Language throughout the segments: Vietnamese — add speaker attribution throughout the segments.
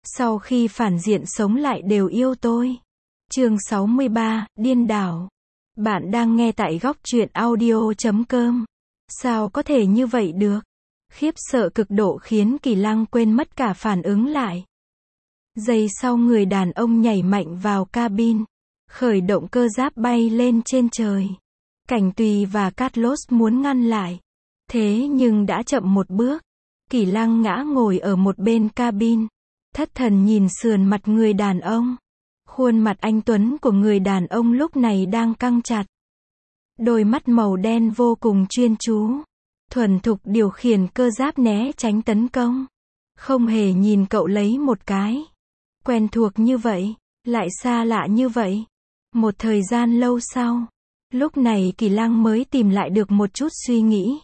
Speaker 1: Sau khi phản diện sống lại đều yêu tôi. Chương 63, điên đảo. Bạn đang nghe tại góc truyện audio.com. Sao có thể như vậy được? Khiếp sợ cực độ khiến Kỳ Lăng quên mất cả phản ứng lại. Giây sau người đàn ông nhảy mạnh vào cabin, khởi động cơ giáp bay lên trên trời. Cảnh Tùy và Carlos muốn ngăn lại, thế nhưng đã chậm một bước. Kỳ Lăng ngã ngồi ở một bên cabin, thất thần nhìn sườn mặt người đàn ông. Khuôn mặt anh tuấn của người đàn ông lúc này đang căng chặt. Đôi mắt màu đen vô cùng chuyên chú, thuần thục điều khiển cơ giáp né tránh tấn công. Không hề nhìn cậu lấy một cái. Quen thuộc như vậy, lại xa lạ như vậy. Một thời gian lâu sau, lúc này Kỳ Lăng mới tìm lại được một chút suy nghĩ.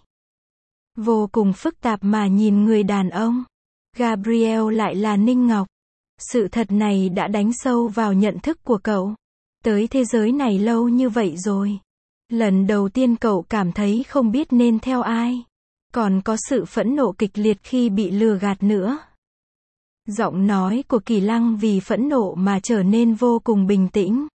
Speaker 1: Vô cùng phức tạp mà nhìn người đàn ông. Gabriel lại là Ninh Ngọc. Sự thật này đã đánh sâu vào nhận thức của cậu. Tới thế giới này lâu như vậy rồi. Lần đầu tiên cậu cảm thấy không biết nên theo ai. Còn có sự phẫn nộ kịch liệt khi bị lừa gạt nữa. Giọng nói của Kỳ Lăng vì phẫn nộ mà trở nên vô cùng bình tĩnh.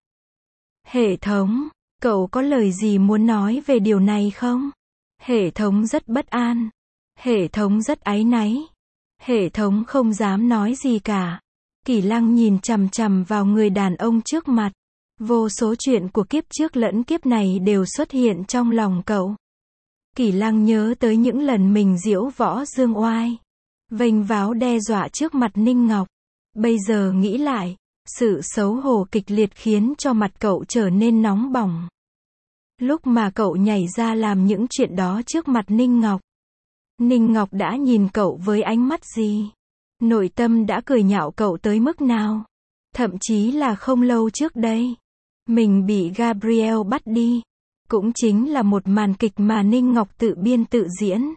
Speaker 1: Hệ thống, cậu có lời gì muốn nói về điều này không? Hệ thống rất bất an. Hệ thống rất áy náy. Hệ thống không dám nói gì cả. Kỳ Lăng nhìn chằm chằm vào người đàn ông trước mặt. Vô số chuyện của kiếp trước lẫn kiếp này đều xuất hiện trong lòng cậu. Kỳ Lăng nhớ tới những lần mình diễu võ dương oai, vênh váo đe dọa trước mặt Ninh Ngọc. Bây giờ nghĩ lại, sự xấu hổ kịch liệt khiến cho mặt cậu trở nên nóng bỏng. Lúc mà cậu nhảy ra làm những chuyện đó trước mặt Ninh Ngọc, Ninh Ngọc đã nhìn cậu với ánh mắt gì? Nội tâm đã cười nhạo cậu tới mức nào? Thậm chí là không lâu trước đây, mình bị Gabriel bắt đi. Cũng chính là một màn kịch mà Ninh Ngọc tự biên tự diễn.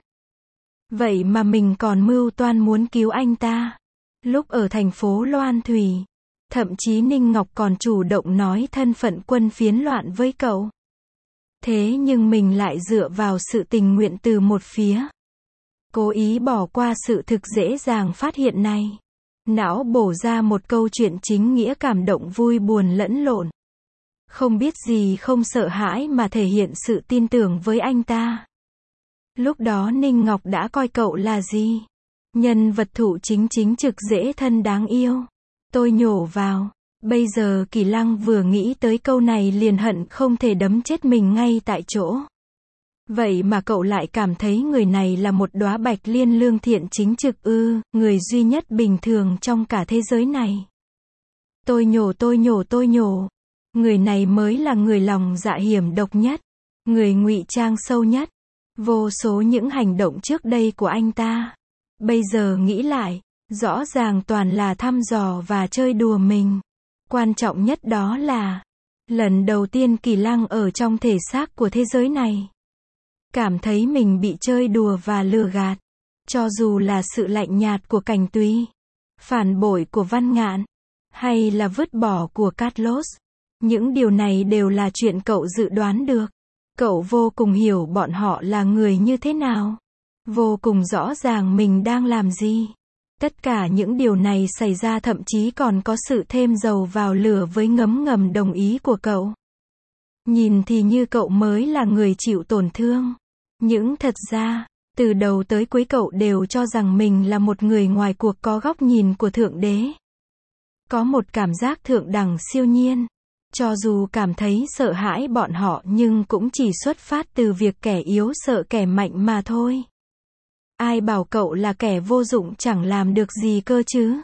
Speaker 1: Vậy mà mình còn mưu toan muốn cứu anh ta. Lúc ở thành phố Loan Thủy, thậm chí Ninh Ngọc còn chủ động nói thân phận quân phiến loạn với cậu. Thế nhưng mình lại dựa vào sự tình nguyện từ một phía. Cố ý bỏ qua sự thực dễ dàng phát hiện này. Não bổ ra một câu chuyện chính nghĩa cảm động vui buồn lẫn lộn. Không biết gì không sợ hãi mà thể hiện sự tin tưởng với anh ta. Lúc đó Ninh Ngọc đã coi cậu là gì? Nhân vật thủ chính trực dễ thân đáng yêu. Tôi nhổ vào. Bây giờ Kỳ Lăng vừa nghĩ tới câu này liền hận không thể đấm chết mình ngay tại chỗ. Vậy mà cậu lại cảm thấy người này là một đóa bạch liên lương thiện chính trực ư, người duy nhất bình thường trong cả thế giới này. Tôi nhổ. Người này mới là người lòng dạ hiểm độc nhất, người ngụy trang sâu nhất. Vô số những hành động trước đây của anh ta, bây giờ nghĩ lại, rõ ràng toàn là thăm dò và chơi đùa mình. Quan trọng nhất đó là, lần đầu tiên Kỳ Lăng ở trong thể xác của thế giới này, cảm thấy mình bị chơi đùa và lừa gạt. Cho dù là sự lạnh nhạt của Cảnh Tùy, phản bội của Văn Ngạn, hay là vứt bỏ của Carlos. Những điều này đều là chuyện cậu dự đoán được. Cậu vô cùng hiểu bọn họ là người như thế nào. Vô cùng rõ ràng mình đang làm gì. Tất cả những điều này xảy ra thậm chí còn có sự thêm dầu vào lửa với ngấm ngầm đồng ý của cậu. Nhìn thì như cậu mới là người chịu tổn thương. Nhưng thật ra, từ đầu tới cuối cậu đều cho rằng mình là một người ngoài cuộc có góc nhìn của Thượng Đế. Có một cảm giác thượng đẳng siêu nhiên. Cho dù cảm thấy sợ hãi bọn họ nhưng cũng chỉ xuất phát từ việc kẻ yếu sợ kẻ mạnh mà thôi. Ai bảo cậu là kẻ vô dụng chẳng làm được gì cơ chứ?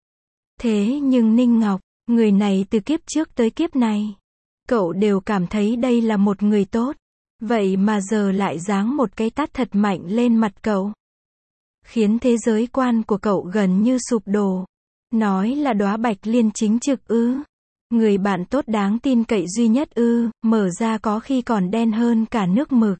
Speaker 1: Thế nhưng Ninh Ngọc, người này từ kiếp trước tới kiếp này, cậu đều cảm thấy đây là một người tốt. Vậy mà giờ lại giáng một cái tát thật mạnh lên mặt cậu. Khiến thế giới quan của cậu gần như sụp đổ. Nói là đóa bạch liên chính trực ư? Người bạn tốt đáng tin cậy duy nhất ư, mở ra có khi còn đen hơn cả nước mực.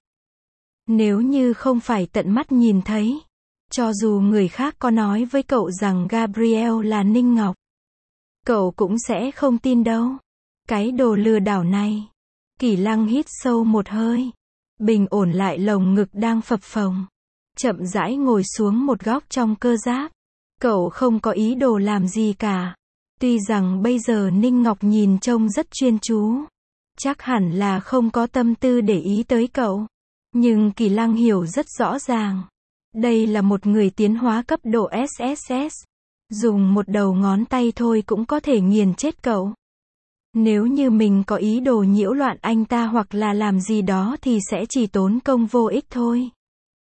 Speaker 1: Nếu như không phải tận mắt nhìn thấy, cho dù người khác có nói với cậu rằng Gabriel là Ninh Ngọc, cậu cũng sẽ không tin đâu. Cái đồ lừa đảo này. Kỳ Lăng hít sâu một hơi, bình ổn lại lồng ngực đang phập phồng, chậm rãi ngồi xuống một góc trong cơ giáp. Cậu không có ý đồ làm gì cả. Tuy rằng bây giờ Ninh Ngọc nhìn trông rất chuyên chú. Chắc hẳn là không có tâm tư để ý tới cậu. Nhưng Kỳ Lăng hiểu rất rõ ràng. Đây là một người tiến hóa cấp độ SSS. Dùng một đầu ngón tay thôi cũng có thể nghiền chết cậu. Nếu như mình có ý đồ nhiễu loạn anh ta hoặc là làm gì đó thì sẽ chỉ tốn công vô ích thôi.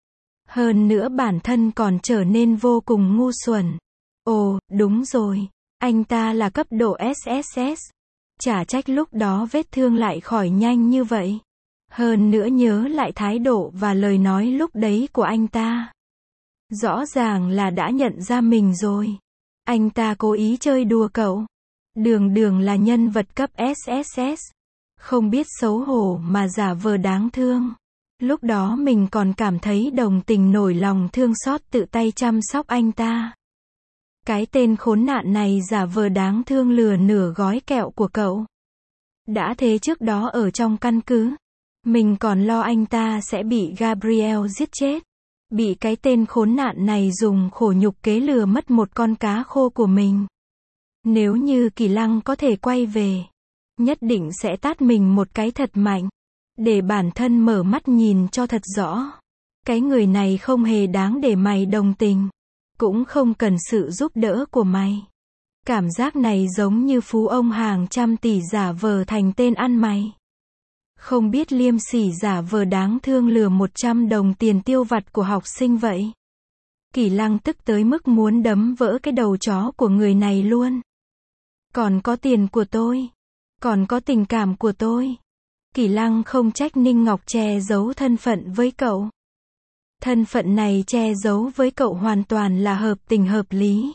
Speaker 1: Hơn nữa bản thân còn trở nên vô cùng ngu xuẩn. Ồ, đúng rồi. Anh ta là cấp độ SSS. Chả trách lúc đó vết thương lại khỏi nhanh như vậy. Hơn nữa nhớ lại thái độ và lời nói lúc đấy của anh ta. Rõ ràng là đã nhận ra mình rồi. Anh ta cố ý chơi đùa cậu. Đường đường là nhân vật cấp SSS. Không biết xấu hổ mà giả vờ đáng thương. Lúc đó mình còn cảm thấy đồng tình nổi lòng thương xót tự tay chăm sóc anh ta. Cái tên khốn nạn này giả vờ đáng thương lừa nửa gói kẹo của cậu. Đã thế trước đó ở trong căn cứ, mình còn lo anh ta sẽ bị Gabriel giết chết. Bị cái tên khốn nạn này dùng khổ nhục kế lừa mất một con cá khô của mình. Nếu như Kỳ Lăng có thể quay về, nhất định sẽ tát mình một cái thật mạnh. Để bản thân mở mắt nhìn cho thật rõ. Cái người này không hề đáng để mày đồng tình. Cũng không cần sự giúp đỡ của mày. Cảm giác này giống như phú ông hàng trăm tỷ giả vờ thành tên ăn mày. Không biết liêm sỉ giả vờ đáng thương lừa 100 đồng tiền tiêu vặt của học sinh vậy. Kỳ Lăng tức tới mức muốn đấm vỡ cái đầu chó của người này luôn. Còn có tiền của tôi. Còn có tình cảm của tôi. Kỳ Lăng không trách Ninh Ngọc che giấu thân phận với cậu. Thân phận này che giấu với cậu hoàn toàn là hợp tình hợp lý.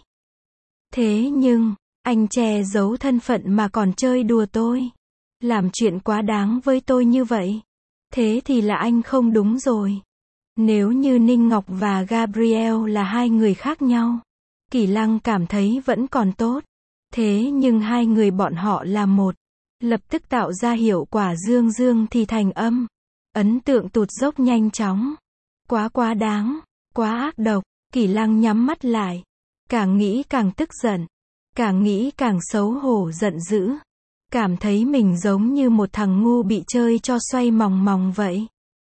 Speaker 1: Thế nhưng, anh che giấu thân phận mà còn chơi đùa tôi. Làm chuyện quá đáng với tôi như vậy. Thế thì là anh không đúng rồi. Nếu như Ninh Ngọc và Gabriel là hai người khác nhau, Kỳ Lăng cảm thấy vẫn còn tốt. Thế nhưng hai người bọn họ là một. Lập tức tạo ra hiệu quả dương dương thì thành âm. Ấn tượng tụt dốc nhanh chóng. Quá đáng, quá ác độc. Kỳ Lăng nhắm mắt lại. Càng nghĩ càng tức giận. Càng nghĩ càng xấu hổ giận dữ. Cảm thấy mình giống như một thằng ngu bị chơi cho xoay mòng mòng vậy.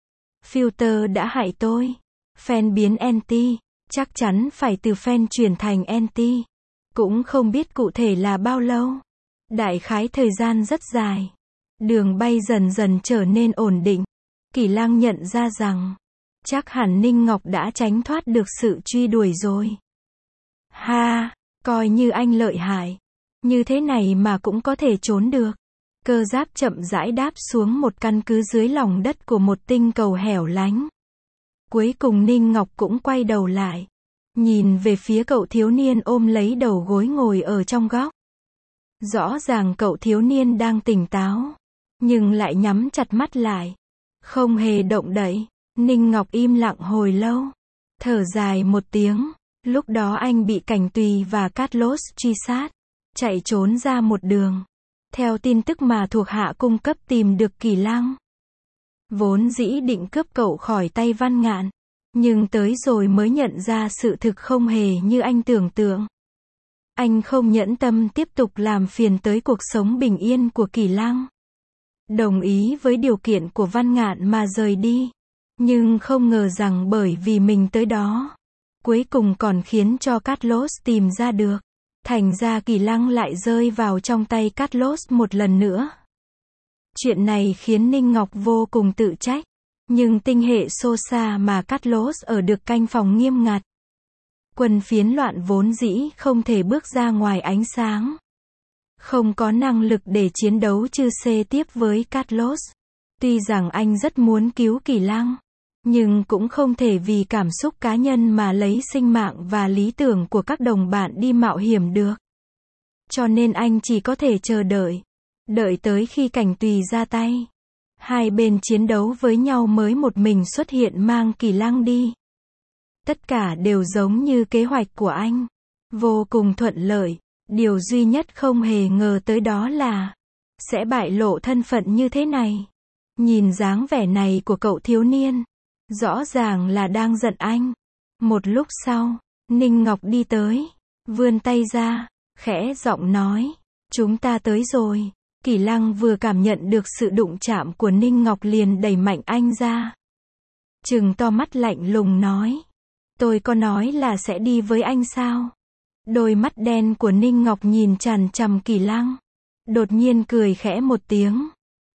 Speaker 1: Filter đã hại tôi. Fan biến anti. Chắc chắn phải từ fan chuyển thành anti. Cũng không biết cụ thể là bao lâu. Đại khái thời gian rất dài. Đường bay dần dần trở nên ổn định. Kỳ Lăng nhận ra rằng, chắc hẳn Ninh Ngọc đã tránh thoát được sự truy đuổi rồi. Ha, coi như anh lợi hại. Như thế này mà cũng có thể trốn được. Cơ giáp chậm rãi đáp xuống một căn cứ dưới lòng đất của một tinh cầu hẻo lánh. Cuối cùng Ninh Ngọc cũng quay đầu lại. Nhìn về phía cậu thiếu niên ôm lấy đầu gối ngồi ở trong góc. Rõ ràng cậu thiếu niên đang tỉnh táo. Nhưng lại nhắm chặt mắt lại. Không hề động đậy. Ninh Ngọc im lặng hồi lâu. Thở dài một tiếng. Lúc đó anh bị Cảnh Tùy và Carlos truy sát. Chạy trốn ra một đường. Theo tin tức mà thuộc hạ cung cấp tìm được Kỳ Lăng. Vốn dĩ định cướp cậu khỏi tay Văn Ngạn. Nhưng tới rồi mới nhận ra sự thực không hề như anh tưởng tượng. Anh không nhẫn tâm tiếp tục làm phiền tới cuộc sống bình yên của Kỳ Lăng. Đồng ý với điều kiện của Văn Ngạn mà rời đi. Nhưng không ngờ rằng bởi vì mình tới đó, cuối cùng còn khiến cho Carlos tìm ra được. Thành ra Kỳ Lăng lại rơi vào trong tay Carlos một lần nữa. Chuyện này khiến Ninh Ngọc vô cùng tự trách. Nhưng tinh hệ xô xa mà Carlos ở được canh phòng nghiêm ngặt. Quân phiến loạn vốn dĩ không thể bước ra ngoài ánh sáng. Không có năng lực để chiến đấu chư xê tiếp với Carlos. Tuy rằng anh rất muốn cứu Kỳ Lăng. Nhưng cũng không thể vì cảm xúc cá nhân mà lấy sinh mạng và lý tưởng của các đồng bạn đi mạo hiểm được. Cho nên anh chỉ có thể chờ đợi. Đợi tới khi Cảnh Tùy ra tay. Hai bên chiến đấu với nhau mới một mình xuất hiện mang Kỳ Lăng đi. Tất cả đều giống như kế hoạch của anh. Vô cùng thuận lợi. Điều duy nhất không hề ngờ tới đó là sẽ bại lộ thân phận như thế này. Nhìn dáng vẻ này của cậu thiếu niên. Rõ ràng là đang giận anh. Một lúc sau, Ninh Ngọc đi tới. vươn tay ra, khẽ giọng nói, chúng ta tới rồi. Kỳ Lăng vừa cảm nhận được sự đụng chạm của Ninh Ngọc liền đẩy mạnh anh ra. Trừng to mắt lạnh lùng nói, tôi có nói là sẽ đi với anh sao? Đôi mắt đen của Ninh Ngọc nhìn chằm chằm Kỳ Lăng. Đột nhiên cười khẽ một tiếng.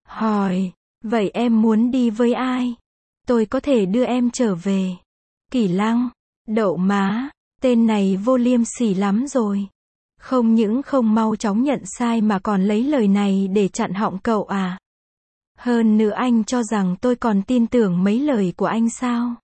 Speaker 1: Hỏi, vậy em muốn đi với ai? Tôi có thể đưa em trở về. Kỳ Lăng, đậu má, tên này vô liêm sỉ lắm rồi. Không những không mau chóng nhận sai mà còn lấy lời này để chặn họng cậu à? Hơn nữa anh cho rằng tôi còn tin tưởng mấy lời của anh sao?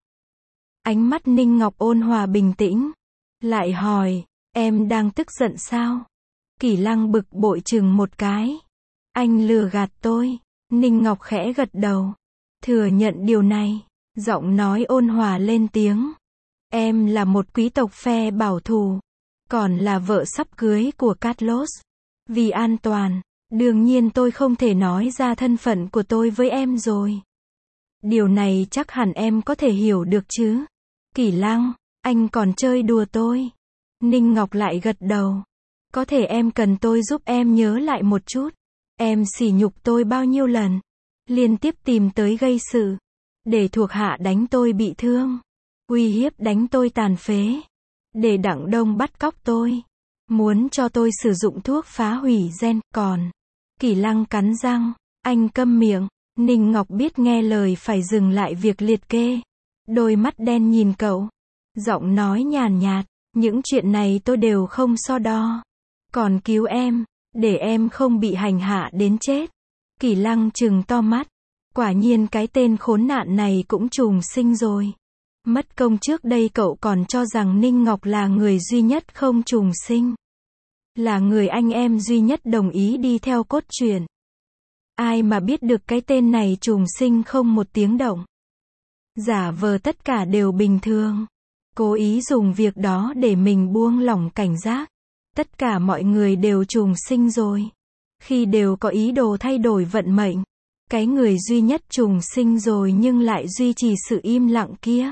Speaker 1: Ánh mắt Ninh Ngọc ôn hòa bình tĩnh. Lại hỏi, em đang tức giận sao? Kỳ Lăng bực bội chừng một cái. Anh lừa gạt tôi. Ninh Ngọc khẽ gật đầu. Thừa nhận điều này. Giọng nói ôn hòa lên tiếng. Em là một quý tộc phe bảo thủ. Còn là vợ sắp cưới của Carlos. Vì an toàn, đương nhiên tôi không thể nói ra thân phận của tôi với em rồi. Điều này chắc hẳn em có thể hiểu được chứ. Kỳ Lăng, anh còn chơi đùa tôi. Ninh Ngọc lại gật đầu. Có thể em cần tôi giúp em nhớ lại một chút. Em sỉ nhục tôi bao nhiêu lần. Liên tiếp tìm tới gây sự. Để thuộc hạ đánh tôi bị thương. Uy hiếp đánh tôi tàn phế. Để Đặng Đông bắt cóc tôi. Muốn cho tôi sử dụng thuốc phá hủy gen. Còn Kỳ Lăng cắn răng. Anh câm miệng. Ninh Ngọc biết nghe lời phải dừng lại việc liệt kê. Đôi mắt đen nhìn cậu. Giọng nói nhàn nhạt. Những chuyện này tôi đều không so đo. Còn cứu em. Để em không bị hành hạ đến chết. Kỳ Lăng trừng to mắt. Quả nhiên cái tên khốn nạn này cũng trùng sinh rồi. Mất công trước đây cậu còn cho rằng Ninh Ngọc là người duy nhất không trùng sinh. Là người anh em duy nhất đồng ý đi theo cốt truyện. Ai mà biết được cái tên này trùng sinh không một tiếng động. Giả vờ tất cả đều bình thường. Cố ý dùng việc đó để mình buông lỏng cảnh giác. Tất cả mọi người đều trùng sinh rồi. Khi đều có ý đồ thay đổi vận mệnh. Cái người duy nhất trùng sinh rồi nhưng lại duy trì sự im lặng kia.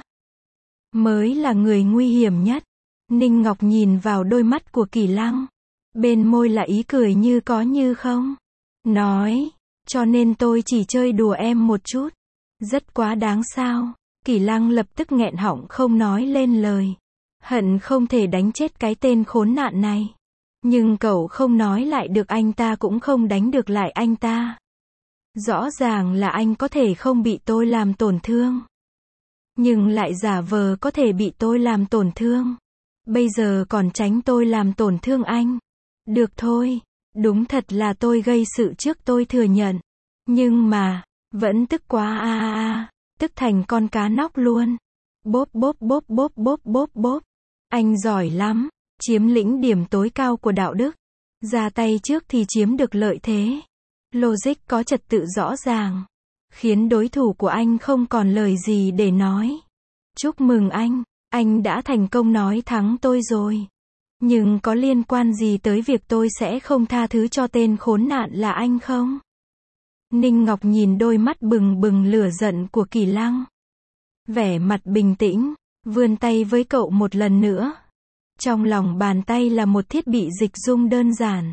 Speaker 1: Mới là người nguy hiểm nhất. Ninh Ngọc nhìn vào đôi mắt của Kỳ Lăng. Bên môi là ý cười như có như không. Nói, cho nên tôi chỉ chơi đùa em một chút. Rất quá đáng sao. Kỳ Lăng lập tức nghẹn họng không nói lên lời. Hận không thể đánh chết cái tên khốn nạn này. Nhưng cậu không nói lại được anh ta cũng không đánh được lại anh ta. Rõ ràng là anh có thể không bị tôi làm tổn thương. Nhưng lại giả vờ có thể bị tôi làm tổn thương. Bây giờ còn tránh tôi làm tổn thương anh. Được thôi, đúng thật là tôi gây sự trước tôi thừa nhận. Nhưng mà, vẫn tức quá tức thành con cá nóc luôn. Bốp bốp bốp bốp bốp bốp bốp. Anh giỏi lắm, chiếm lĩnh điểm tối cao của đạo đức. Ra tay trước thì chiếm được lợi thế. Logic có trật tự rõ ràng. Khiến đối thủ của anh không còn lời gì để nói. Chúc mừng anh đã thành công nói thắng tôi rồi. Nhưng có liên quan gì tới việc tôi sẽ không tha thứ cho tên khốn nạn là anh không? Ninh Ngọc nhìn đôi mắt bừng bừng lửa giận của Kỳ Lăng. Vẻ mặt bình tĩnh, vươn tay với cậu một lần nữa. Trong lòng bàn tay là một thiết bị dịch dung đơn giản.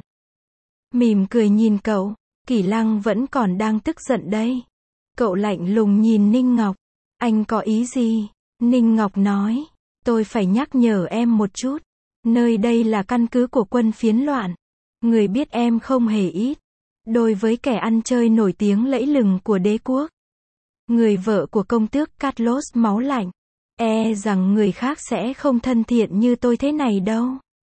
Speaker 1: Mỉm cười nhìn cậu, Kỳ Lăng vẫn còn đang tức giận đây. Cậu lạnh lùng nhìn Ninh Ngọc. Anh có ý gì? Ninh Ngọc nói. Tôi phải nhắc nhở em một chút. Nơi đây là căn cứ của quân phiến loạn. Người biết em không hề ít. Đối với kẻ ăn chơi nổi tiếng lẫy lừng của đế quốc. Người vợ của công tước Carlos máu lạnh. E rằng người khác sẽ không thân thiện như tôi thế này đâu.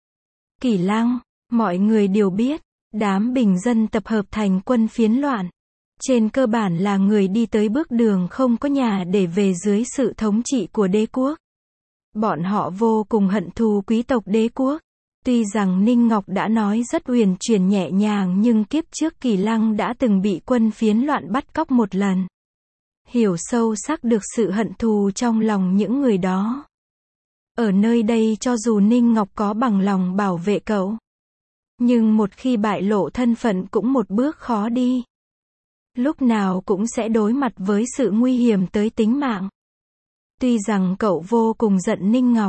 Speaker 1: Kỳ Lăng, mọi người đều biết. Đám bình dân tập hợp thành quân phiến loạn. Trên cơ bản là người đi tới bước đường không có nhà để về dưới sự thống trị của đế quốc. Bọn họ vô cùng hận thù quý tộc đế quốc. Tuy rằng Ninh Ngọc đã nói rất uyển chuyển nhẹ nhàng nhưng kiếp trước Kỳ Lăng đã từng bị quân phiến loạn bắt cóc một lần. Hiểu sâu sắc được sự hận thù trong lòng những người đó. Ở nơi đây cho dù Ninh Ngọc có bằng lòng bảo vệ cậu. Nhưng một khi bại lộ thân phận cũng một bước khó đi. Lúc nào cũng sẽ đối mặt với sự nguy hiểm tới tính mạng. Tuy rằng cậu vô cùng giận Ninh Ngọc.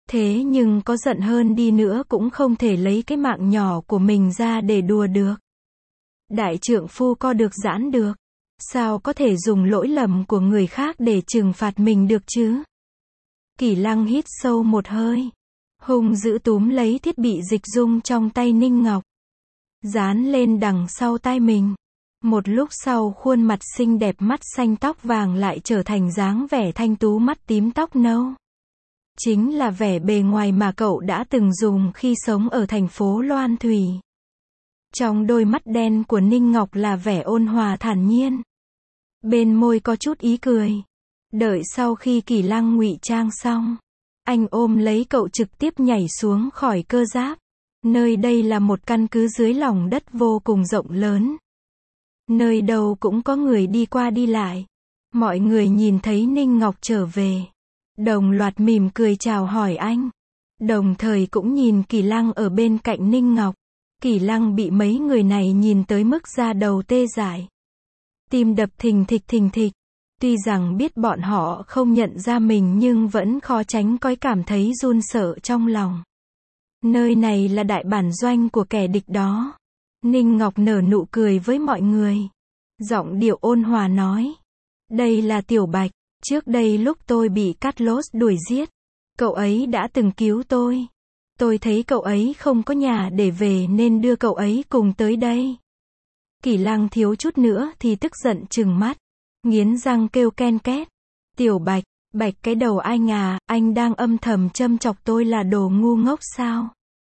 Speaker 1: Thế nhưng có giận hơn đi nữa cũng không thể lấy cái mạng nhỏ của mình ra để đùa được. Đại trượng phu co được giãn được. Sao có thể dùng lỗi lầm của người khác để trừng phạt mình được chứ? Kỷ Lăng hít sâu một hơi. Hung dữ túm lấy thiết bị dịch dung trong tay Ninh Ngọc. Dán lên đằng sau tai mình. Một lúc sau khuôn mặt xinh đẹp mắt xanh tóc vàng lại trở thành dáng vẻ thanh tú mắt tím tóc nâu. Chính là vẻ bề ngoài mà cậu đã từng dùng khi sống ở thành phố Loan Thủy. Trong đôi mắt đen của Ninh Ngọc là vẻ ôn hòa thản nhiên. Bên môi có chút ý cười. Đợi sau khi Kỷ Lăng ngụy trang xong, anh ôm lấy cậu trực tiếp nhảy xuống khỏi cơ giáp. Nơi đây là một căn cứ dưới lòng đất vô cùng rộng lớn. Nơi đâu cũng có người đi qua đi lại. Mọi người nhìn thấy Ninh Ngọc trở về, đồng loạt mỉm cười chào hỏi anh. Đồng thời cũng nhìn Kỷ Lăng ở bên cạnh Ninh Ngọc. Kỷ Lăng bị mấy người này nhìn tới mức da đầu tê dại. Tim đập thình thịch thình thịch. Tuy rằng biết bọn họ không nhận ra mình nhưng vẫn khó tránh có cảm thấy run sợ trong lòng. Nơi này là đại bản doanh của kẻ địch đó. Ninh Ngọc nở nụ cười với mọi người. Giọng điệu ôn hòa nói. Đây là Tiểu Bạch. Trước đây lúc tôi bị Carlos đuổi giết, cậu ấy đã từng cứu tôi. Tôi thấy cậu ấy không có nhà để về nên đưa cậu ấy cùng tới đây. Kỷ Lăng thiếu chút nữa thì tức giận trừng mắt. Nghiến răng kêu ken két. Tiểu Bạch, Bạch cái đầu anh à, anh đang âm thầm châm chọc tôi là đồ ngu ngốc sao?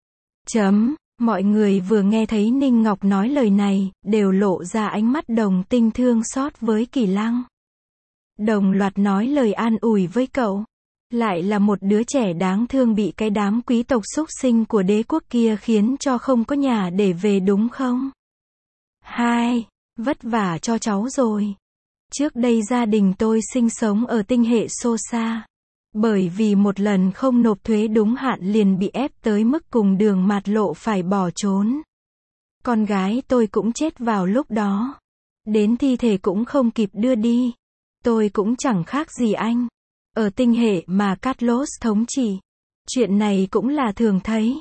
Speaker 1: Mọi người vừa nghe thấy Ninh Ngọc nói lời này, đều lộ ra ánh mắt đồng tình thương xót với Kỷ Lăng. Đồng loạt nói lời an ủi với cậu. Lại là một đứa trẻ đáng thương bị cái đám quý tộc súc sinh của đế quốc kia khiến cho không có nhà để về đúng không? Vất vả cho cháu rồi. Trước đây gia đình tôi sinh sống ở tinh hệ Sosa. Bởi vì một lần không nộp thuế đúng hạn liền bị ép tới mức cùng đường mạt lộ phải bỏ trốn. Con gái tôi cũng chết vào lúc đó. Đến thi thể cũng không kịp đưa đi. Tôi cũng chẳng khác gì anh. Ở tinh hệ mà Carlos thống trị. Chuyện này cũng là thường thấy.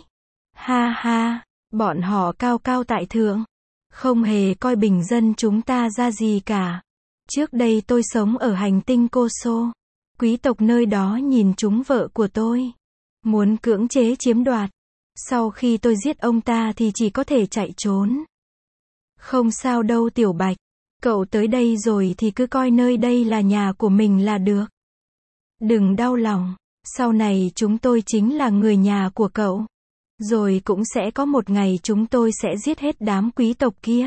Speaker 1: Bọn họ cao cao tại thượng. Không hề coi bình dân chúng ta ra gì cả. Trước đây tôi sống ở hành tinh Coso. Quý tộc nơi đó nhìn trúng vợ của tôi. Muốn cưỡng chế chiếm đoạt. Sau khi tôi giết ông ta thì chỉ có thể chạy trốn. Không sao đâu Tiểu Bạch. Cậu tới đây rồi thì cứ coi nơi đây là nhà của mình là được. Đừng đau lòng. Sau này chúng tôi chính là người nhà của cậu. Rồi cũng sẽ có một ngày chúng tôi sẽ giết hết đám quý tộc kia.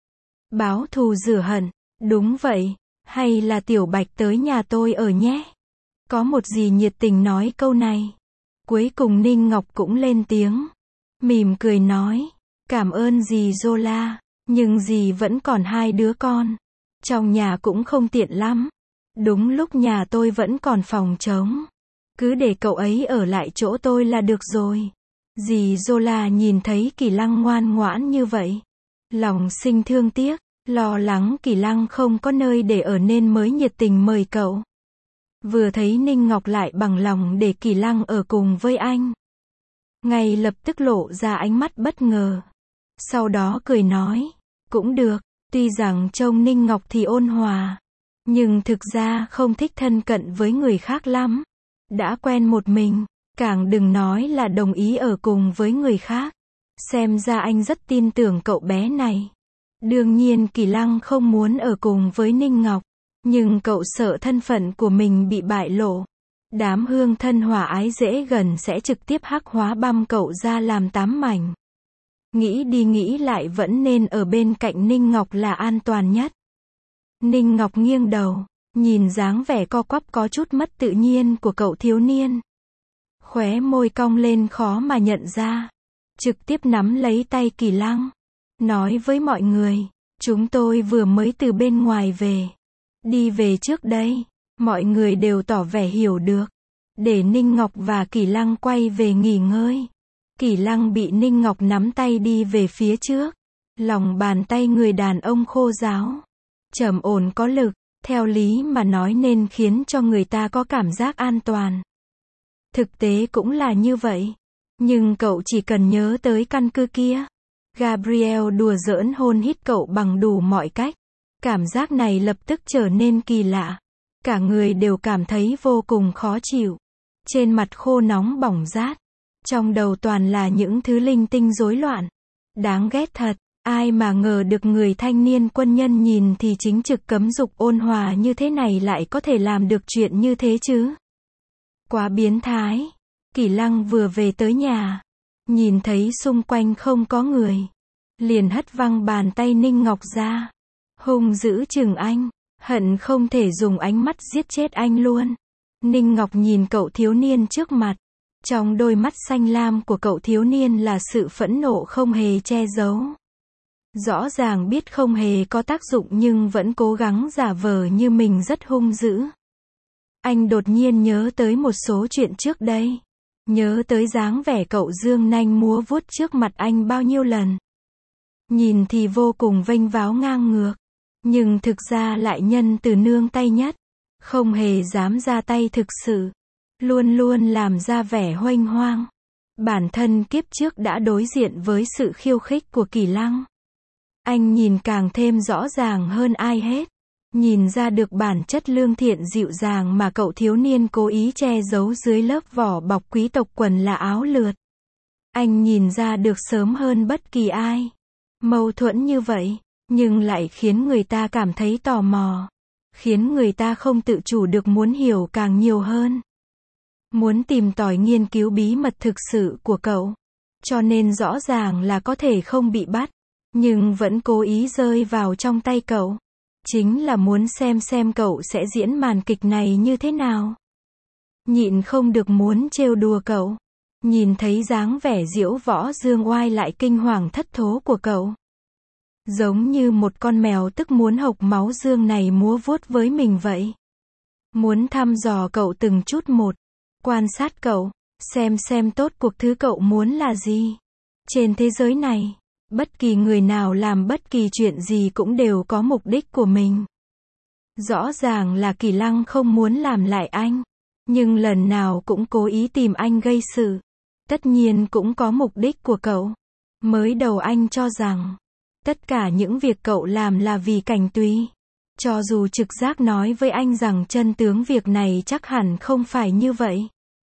Speaker 1: Báo thù rửa hận. Đúng vậy. Hay là Tiểu Bạch tới nhà tôi ở nhé. Có một dì nhiệt tình nói câu này. Cuối cùng Ninh Ngọc cũng lên tiếng. Mỉm cười nói. Cảm ơn dì Zola. Nhưng dì vẫn còn 2 đứa con. Trong nhà cũng không tiện lắm. Đúng lúc nhà tôi vẫn còn phòng trống. Cứ để cậu ấy ở lại chỗ tôi là được rồi. Dì Zola nhìn thấy Kỷ Lăng ngoan ngoãn như vậy. Lòng sinh thương tiếc. Lo lắng Kỷ Lăng không có nơi để ở nên mới nhiệt tình mời cậu. Vừa thấy Ninh Ngọc lại bằng lòng để Kỷ Lăng ở cùng với anh. Ngay lập tức lộ ra ánh mắt bất ngờ. Sau đó cười nói. Cũng được, tuy rằng trông Ninh Ngọc thì ôn hòa. Nhưng thực ra không thích thân cận với người khác lắm. Đã quen một mình, càng đừng nói là đồng ý ở cùng với người khác. Xem ra anh rất tin tưởng cậu bé này. Đương nhiên Kỷ Lăng không muốn ở cùng với Ninh Ngọc. Nhưng cậu sợ thân phận của mình bị bại lộ. Đám hương thân hòa ái dễ gần sẽ trực tiếp hắc hóa băm cậu ra làm 8 mảnh. Nghĩ đi nghĩ lại vẫn nên ở bên cạnh Ninh Ngọc là an toàn nhất. Ninh Ngọc nghiêng đầu, nhìn dáng vẻ co quắp có chút mất tự nhiên của cậu thiếu niên. Khóe môi cong lên khó mà nhận ra. Trực tiếp nắm lấy tay Kỷ Lăng. Nói với mọi người, chúng tôi vừa mới từ bên ngoài về. Đi về trước đây. Mọi người đều tỏ vẻ hiểu được. Để Ninh Ngọc và Kỷ Lăng quay về nghỉ ngơi. Kỷ Lăng bị Ninh Ngọc nắm tay đi về phía trước. Lòng bàn tay người đàn ông khô ráo. Trầm ổn có lực. Theo lý mà nói nên khiến cho người ta có cảm giác an toàn. Thực tế cũng là như vậy. Nhưng cậu chỉ cần nhớ tới căn cứ kia. Gabriel đùa giỡn hôn hít cậu bằng đủ mọi cách. Cảm giác này lập tức trở nên kỳ lạ. Cả người đều cảm thấy vô cùng khó chịu. Trên mặt khô nóng bỏng rát. Trong đầu toàn là những thứ linh tinh rối loạn. Đáng ghét thật. Ai mà ngờ được người thanh niên quân nhân nhìn thì chính trực cấm dục ôn hòa như thế này lại có thể làm được chuyện như thế chứ. Quá biến thái. Kỷ Lăng vừa về tới nhà. Nhìn thấy xung quanh không có người. Liền hất văng bàn tay Ninh Ngọc ra. Hung dữ chừng anh. Hận không thể dùng ánh mắt giết chết anh luôn. Ninh Ngọc nhìn cậu thiếu niên trước mặt. Trong đôi mắt xanh lam của cậu thiếu niên là sự phẫn nộ không hề che giấu. Rõ ràng biết không hề có tác dụng nhưng vẫn cố gắng giả vờ như mình rất hung dữ. Anh đột nhiên nhớ tới một số chuyện trước đây. Nhớ tới dáng vẻ cậu dương nanh múa vuốt trước mặt anh bao nhiêu lần. Nhìn thì vô cùng vênh váo ngang ngược. Nhưng thực ra lại nhân từ nương tay nhất. Không hề dám ra tay thực sự. Luôn luôn làm ra vẻ huênh hoang. Bản thân kiếp trước đã đối diện với sự khiêu khích của Kỷ Lăng. Anh nhìn càng thêm rõ ràng hơn ai hết. Nhìn ra được bản chất lương thiện dịu dàng mà cậu thiếu niên cố ý che giấu dưới lớp vỏ bọc quý tộc quần là áo lượt. Anh nhìn ra được sớm hơn bất kỳ ai. Mâu thuẫn như vậy, nhưng lại khiến người ta cảm thấy tò mò. Khiến người ta không tự chủ được muốn hiểu càng nhiều hơn. Muốn tìm tòi nghiên cứu bí mật thực sự của cậu. Cho nên rõ ràng là có thể không bị bắt. Nhưng vẫn cố ý rơi vào trong tay cậu. Chính là muốn xem cậu sẽ diễn màn kịch này như thế nào. Nhịn không được muốn trêu đùa cậu. Nhìn thấy dáng vẻ diễu võ dương oai lại kinh hoàng thất thố của cậu. Giống như một con mèo tức muốn hộc máu dương này múa vuốt với mình vậy. Muốn thăm dò cậu từng chút một. Quan sát cậu. Xem tốt cuộc thứ cậu muốn là gì. Trên thế giới này. Bất kỳ người nào làm bất kỳ chuyện gì cũng đều có mục đích của mình. Rõ ràng là Kỷ Lăng không muốn làm lại anh. Nhưng lần nào cũng cố ý tìm anh gây sự. Tất nhiên cũng có mục đích của cậu. Mới đầu anh cho rằng. Tất cả những việc cậu làm là vì Cảnh Tùy. Cho dù trực giác nói với anh rằng chân tướng việc này chắc hẳn không phải như vậy.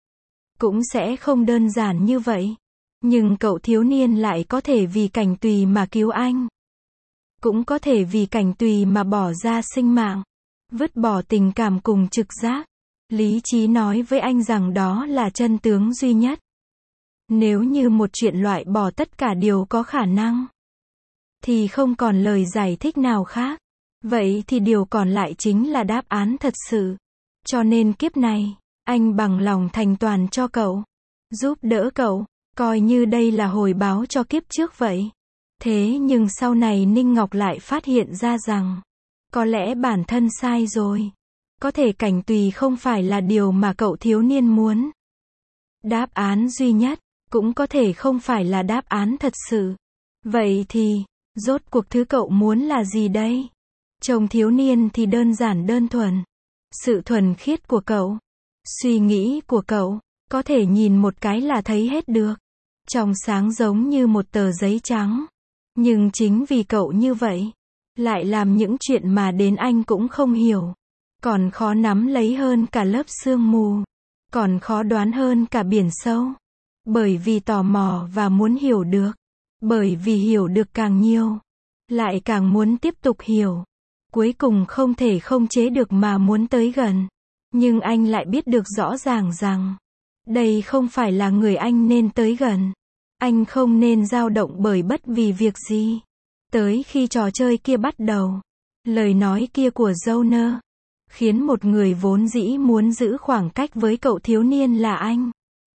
Speaker 1: Cũng sẽ không đơn giản như vậy. Nhưng cậu thiếu niên lại có thể vì Cảnh Tùy mà cứu anh. Cũng có thể vì Cảnh Tùy mà bỏ ra sinh mạng. Vứt bỏ tình cảm cùng trực giác. Lý trí nói với anh rằng đó là chân tướng duy nhất. Nếu như một chuyện loại bỏ tất cả điều có khả năng. Thì không còn lời giải thích nào khác. Vậy thì điều còn lại chính là đáp án thật sự. Cho nên kiếp này, anh bằng lòng thành toàn cho cậu. Giúp đỡ cậu. Coi như đây là hồi báo cho kiếp trước vậy. Thế nhưng sau này Ninh Ngọc lại phát hiện ra rằng. Có lẽ bản thân sai rồi. Có thể Cảnh Tùy không phải là điều mà cậu thiếu niên muốn. Đáp án duy nhất. Cũng có thể không phải là đáp án thật sự. Vậy thì, rốt cuộc thứ cậu muốn là gì đây? Chồng thiếu niên thì đơn giản đơn thuần. Sự thuần khiết của cậu. Suy nghĩ của cậu. Có thể nhìn một cái là thấy hết được. Trong sáng giống như một tờ giấy trắng. Nhưng chính vì cậu như vậy. Lại làm những chuyện mà đến anh cũng không hiểu. Còn khó nắm lấy hơn cả lớp sương mù. Còn khó đoán hơn cả biển sâu. Bởi vì tò mò và muốn hiểu được. Bởi vì hiểu được càng nhiều. Lại càng muốn tiếp tục hiểu. Cuối cùng không thể không chế được mà muốn tới gần. Nhưng anh lại biết được rõ ràng rằng. Đây không phải là người anh nên tới gần. Anh không nên dao động bởi bất vì việc gì. Tới khi trò chơi kia bắt đầu. Lời nói kia của Joner. Khiến một người vốn dĩ muốn giữ khoảng cách với cậu thiếu niên là anh.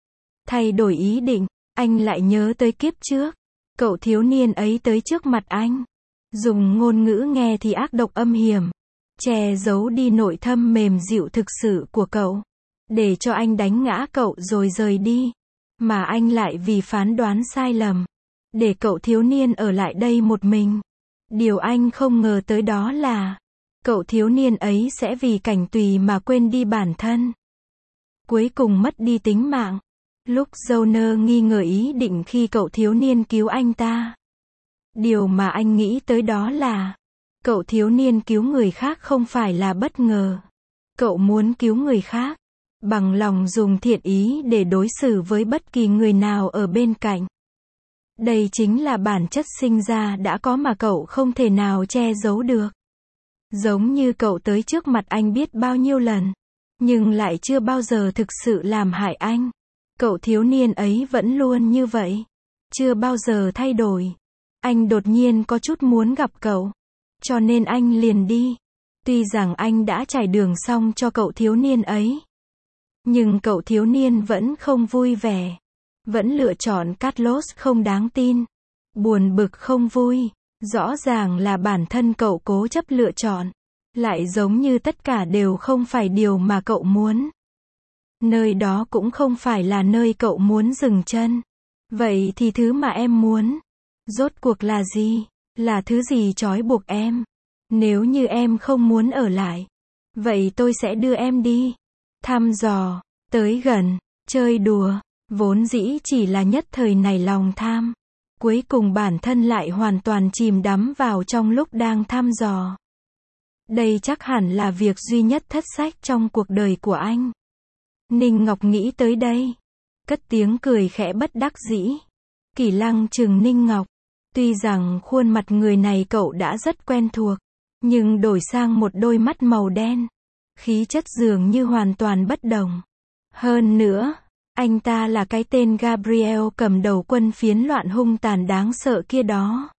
Speaker 1: Thay đổi ý định, anh lại nhớ tới kiếp trước. Cậu thiếu niên ấy tới trước mặt anh. Dùng ngôn ngữ nghe thì ác độc âm hiểm. Che giấu đi nội thâm mềm dịu thực sự của cậu. Để cho anh đánh ngã cậu rồi rời đi. Mà anh lại vì phán đoán sai lầm. Để cậu thiếu niên ở lại đây một mình. Điều anh không ngờ tới đó là. Cậu thiếu niên ấy sẽ vì Cảnh Tùy mà quên đi bản thân. cuối cùng mất đi tính mạng. Lúc Joner nghi ngờ ý định khi cậu thiếu niên cứu anh ta. Điều mà anh nghĩ tới đó là, cậu thiếu niên cứu người khác không phải là bất ngờ. Cậu muốn cứu người khác, bằng lòng dùng thiện ý để đối xử với bất kỳ người nào ở bên cạnh. Đây chính là bản chất sinh ra đã có mà cậu không thể nào che giấu được. Giống như cậu tới trước mặt anh biết bao nhiêu lần, nhưng lại chưa bao giờ thực sự làm hại anh. Cậu thiếu niên ấy vẫn luôn như vậy, chưa bao giờ thay đổi. Anh đột nhiên có chút muốn gặp cậu, cho nên anh liền đi. Tuy rằng anh đã trải đường xong cho cậu thiếu niên ấy, nhưng cậu thiếu niên vẫn không vui vẻ, vẫn lựa chọn Carlos không đáng tin, buồn bực không vui. Rõ ràng là bản thân cậu cố chấp lựa chọn, lại giống như tất cả đều không phải điều mà cậu muốn. Nơi đó cũng không phải là nơi cậu muốn dừng chân. Vậy thì thứ mà em muốn, rốt cuộc là gì? Là thứ gì trói buộc em? Nếu như em không muốn ở lại, vậy tôi sẽ đưa em đi. Thăm dò, tới gần, chơi đùa, vốn dĩ chỉ là nhất thời nảy lòng tham. Cuối cùng bản thân lại hoàn toàn chìm đắm vào trong lúc đang thăm dò. Đây chắc hẳn là việc duy nhất thất sách trong cuộc đời của anh. Ninh Ngọc nghĩ tới đây, cất tiếng cười khẽ bất đắc dĩ. Kỳ Lăng trừng Ninh Ngọc. Tuy rằng khuôn mặt người này cậu đã rất quen thuộc, nhưng đổi sang một đôi mắt màu đen, khí chất dường như hoàn toàn bất đồng. Hơn nữa, anh ta là cái tên Gabriel cầm đầu quân phiến loạn hung tàn đáng sợ kia đó.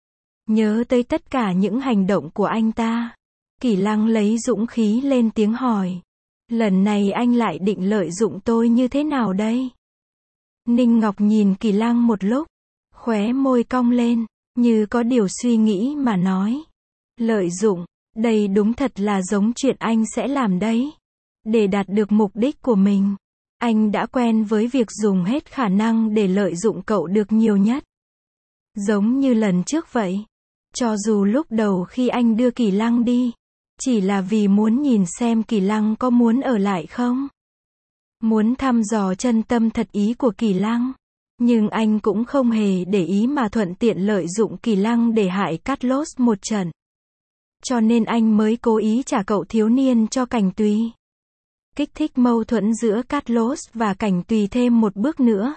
Speaker 1: Nhớ tới tất cả những hành động của anh ta, Kỳ Lăng lấy dũng khí lên tiếng hỏi. Lần này anh lại định lợi dụng tôi như thế nào đây? Ninh Ngọc nhìn Kỳ Lăng một lúc, khóe môi cong lên, như có điều suy nghĩ mà nói. Lợi dụng, đây đúng thật là giống chuyện anh sẽ làm đấy. Để đạt được mục đích của mình, anh đã quen với việc dùng hết khả năng để lợi dụng cậu được nhiều nhất. Giống như lần trước vậy. Cho dù lúc đầu khi anh đưa Kỳ Lăng đi, chỉ là vì muốn nhìn xem Kỳ Lăng có muốn ở lại không. Muốn thăm dò chân tâm thật ý của Kỳ Lăng. Nhưng anh cũng không hề để ý mà thuận tiện lợi dụng Kỳ Lăng để hại Carlos một trận. Cho nên anh mới cố ý trả cậu thiếu niên cho Cảnh Tùy. Kích thích mâu thuẫn giữa Carlos và Cảnh Tùy thêm một bước nữa.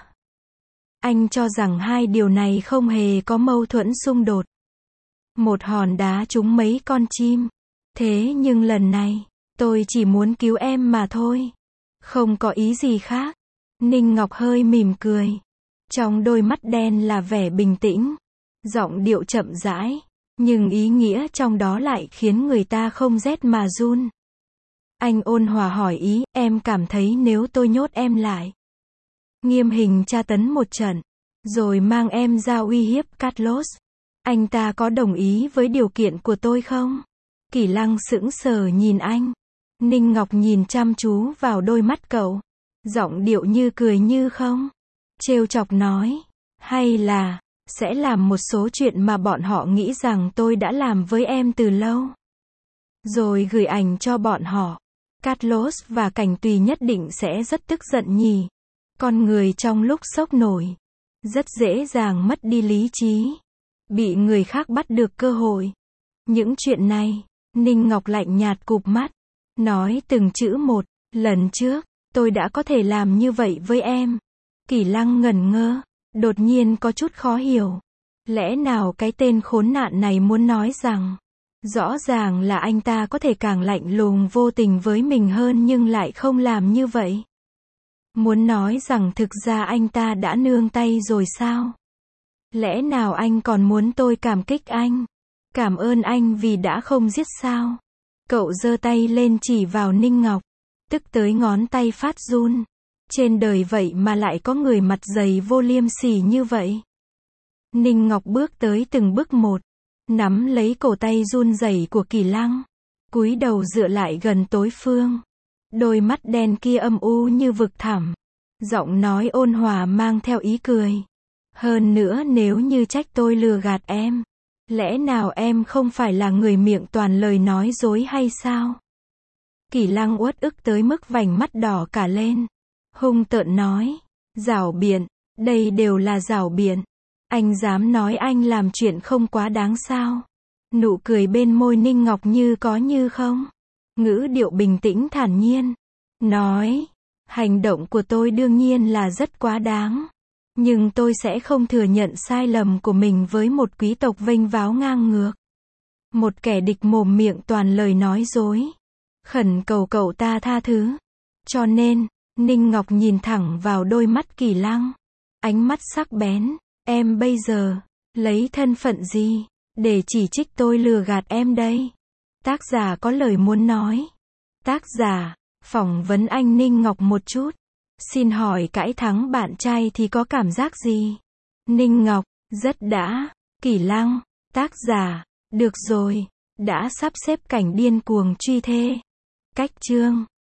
Speaker 1: Anh cho rằng hai điều này không hề có mâu thuẫn xung đột. Một hòn đá trúng mấy con chim. Thế nhưng lần này, tôi chỉ muốn cứu em mà thôi. Không có ý gì khác. Ninh Ngọc hơi mỉm cười. Trong đôi mắt đen là vẻ bình tĩnh. Giọng điệu chậm rãi. Nhưng ý nghĩa trong đó lại khiến người ta không rét mà run. Anh ôn hòa hỏi ý, em cảm thấy nếu tôi nhốt em lại, nghiêm hình tra tấn một trận, rồi mang em ra uy hiếp Carlos, anh ta có đồng ý với điều kiện của tôi không? Kỳ Lăng sững sờ nhìn anh. Ninh Ngọc nhìn chăm chú vào đôi mắt cậu. Giọng điệu như cười như không. Trêu chọc nói. Hay là, sẽ làm một số chuyện mà bọn họ nghĩ rằng tôi đã làm với em từ lâu. Rồi gửi ảnh cho bọn họ. Carlos và Cảnh Tùy nhất định sẽ rất tức giận nhỉ. Con người trong lúc sốc nổi, rất dễ dàng mất đi lý trí. Bị người khác bắt được cơ hội. Những chuyện này, Ninh Ngọc lạnh nhạt cụp mắt. Nói từng chữ một. Lần trước, tôi đã có thể làm như vậy với em. Kỳ Lăng ngẩn ngơ. Đột nhiên có chút khó hiểu. Lẽ nào cái tên khốn nạn này muốn nói rằng, rõ ràng là anh ta có thể càng lạnh lùng vô tình với mình hơn nhưng lại không làm như vậy. Muốn nói rằng thực ra anh ta đã nương tay rồi sao? Lẽ nào anh còn muốn tôi cảm kích anh? Cảm ơn anh vì đã không giết sao? Cậu giơ tay lên chỉ vào Ninh Ngọc. Tức tới ngón tay phát run. Trên đời vậy mà lại có người mặt dày vô liêm sỉ như vậy. Ninh Ngọc bước tới từng bước một. Nắm lấy cổ tay run rẩy của Kỳ Lăng. Cúi đầu dựa lại gần đối phương. Đôi mắt đen kia âm u như vực thẳm. Giọng nói ôn hòa mang theo ý cười. Hơn nữa nếu như trách tôi lừa gạt em, lẽ nào em không phải là người miệng toàn lời nói dối hay sao? Kỳ Lăng uất ức tới mức vành mắt đỏ cả lên. Hung tợn nói. Giảo biện, đây đều là giảo biện. Anh dám nói anh làm chuyện không quá đáng sao? Nụ cười bên môi Ninh Ngọc như có như không. Ngữ điệu bình tĩnh thản nhiên. Nói. Hành động của tôi đương nhiên là rất quá đáng. Nhưng tôi sẽ không thừa nhận sai lầm của mình với một quý tộc vênh váo ngang ngược. Một kẻ địch mồm miệng toàn lời nói dối. Khẩn cầu cậu ta tha thứ. Cho nên, Ninh Ngọc nhìn thẳng vào đôi mắt Kỳ Lăng. Ánh mắt sắc bén. Em bây giờ, lấy thân phận gì, để chỉ trích tôi lừa gạt em đây? Tác giả có lời muốn nói. Tác giả, phỏng vấn anh Ninh Ngọc một chút. Xin hỏi cãi thắng bạn trai thì có cảm giác gì? Ninh Ngọc, rất đã. Kỳ Lăng, tác giả, được rồi, đã sắp xếp cảnh điên cuồng truy thê. Cách chương